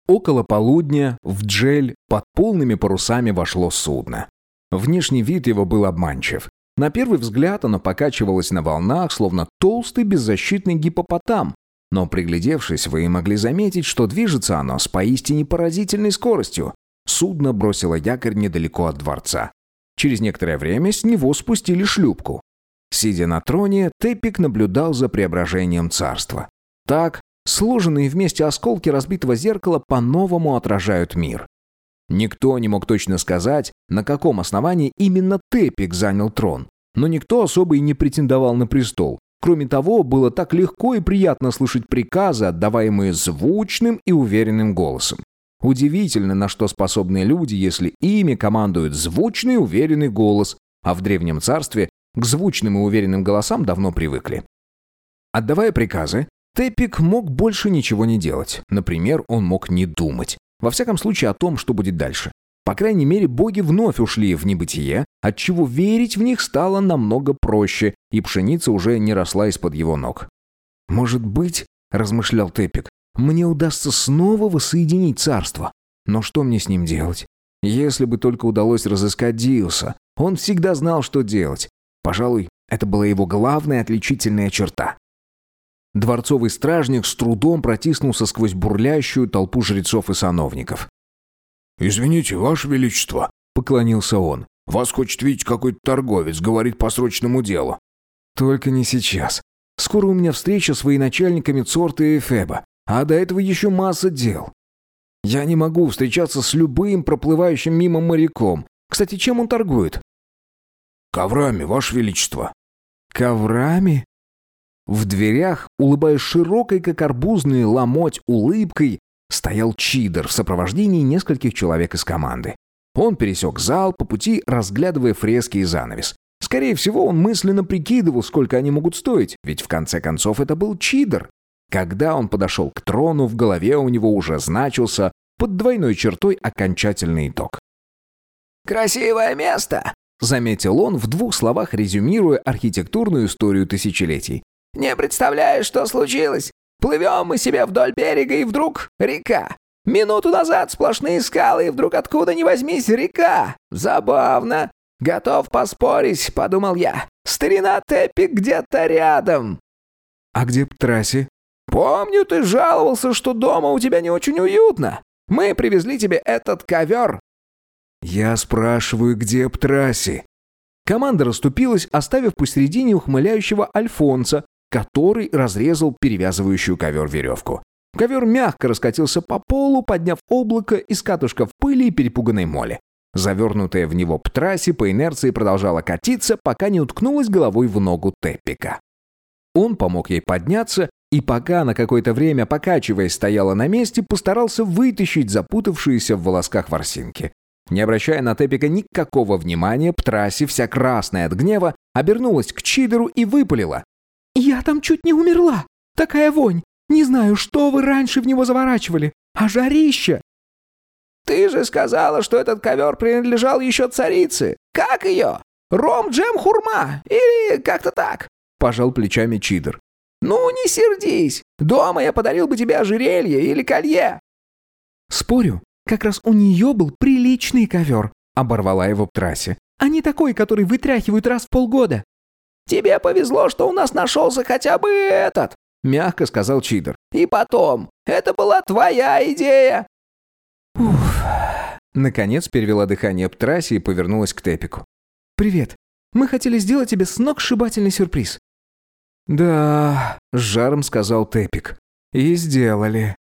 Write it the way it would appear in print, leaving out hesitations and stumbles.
Около полудня в Джель под полными парусами вошло судно. Внешний вид его был обманчив. На первый взгляд оно покачивалось на волнах, словно толстый беззащитный гиппопотам. Но приглядевшись, вы могли заметить, что движется оно с поистине поразительной скоростью. Судно бросило якорь недалеко от дворца. Через некоторое время с него спустили шлюпку. Сидя на троне, Тепик наблюдал за преображением царства. Так, сложенные вместе осколки разбитого зеркала по-новому отражают мир. Никто не мог точно сказать, на каком основании именно Тепик занял трон, но никто особо и не претендовал на престол. Кроме того, было так легко и приятно слышать приказы, отдаваемые звучным и уверенным голосом. Удивительно, на что способны люди, если ими командует звучный и уверенный голос, а в Древнем Царстве к звучным и уверенным голосам давно привыкли. Отдавая приказы, Тепик мог больше ничего не делать. Например, он мог не думать. Во всяком случае, о том, что будет дальше. По крайней мере, боги вновь ушли в небытие, отчего верить в них стало намного проще, и пшеница уже не росла из-под его ног. «Может быть, — размышлял Тепик, — мне удастся снова воссоединить царство. Но что мне с ним делать? Если бы только удалось разыскать Диуса. Он всегда знал, что делать. Пожалуй, это была его главная отличительная черта». Дворцовый стражник с трудом протиснулся сквозь бурлящую толпу жрецов и сановников. «Извините, Ваше Величество», — поклонился он. «Вас хочет видеть какой-то торговец, говорит по срочному делу». «Только не сейчас. Скоро у меня встреча с военачальниками Цорта и Эфеба, а до этого еще масса дел. Я не могу встречаться с любым проплывающим мимо моряком. Кстати, чем он торгует?» «Коврами, Ваше Величество». «Коврами?» В дверях, улыбаясь широкой, как арбузный ломоть, улыбкой, стоял Чидер в сопровождении нескольких человек из команды. Он пересек зал, по пути разглядывая фрески и занавес. Скорее всего, он мысленно прикидывал, сколько они могут стоить, ведь в конце концов это был Чидер. Когда он подошел к трону, в голове у него уже значился под двойной чертой окончательный итог. «Красивое место», — заметил он, в двух словах резюмируя архитектурную историю тысячелетий. «Не представляешь, что случилось? Плывем мы себе вдоль берега, и вдруг река. Минуту назад сплошные скалы, и вдруг откуда ни возьмись река. Забавно. Готов поспорить, подумал я. Старина Тепик где-то рядом». «А где Птраси?» «Помню, ты жаловался, что дома у тебя не очень уютно. Мы привезли тебе этот ковер». «Я спрашиваю, где Птраси?» Команда расступилась, оставив посередине ухмыляющего Альфонса, который разрезал перевязывающую ковер веревку. Ковер мягко раскатился по полу, подняв облако из катушков пыли и перепуганной моли. Завернутая в него Птраси по инерции продолжала катиться, пока не уткнулась головой в ногу Теппика. Он помог ей подняться, и пока на какое-то время, покачиваясь, стояла на месте, постарался вытащить запутавшиеся в волосках ворсинки. Не обращая на Теппика никакого внимания, Птраси, вся красная от гнева, обернулась к Чидеру и выпалила. «Я там чуть не умерла. Такая вонь. Не знаю, что вы раньше в него заворачивали. А жарища!» «Ты же сказала, что этот ковер принадлежал еще царице. Как ее? Ром-джем-хурма? Или как-то так?» Пожал плечами Чидер. «Ну, не сердись. Дома я подарил бы тебе ожерелье или колье». «Спорю, как раз у нее был приличный ковер», — оборвала его Птраси. «А не такой, который вытряхивают раз в полгода». «Тебе повезло, что у нас нашелся хотя бы этот», — мягко сказал Чидер. «И потом, это была твоя идея». Уф. Наконец перевела дыхание Птраси и повернулась к Теппику. «Привет. Мы хотели сделать тебе сногсшибательный сюрприз». «Да», — с жаром сказал Теппик. «И сделали.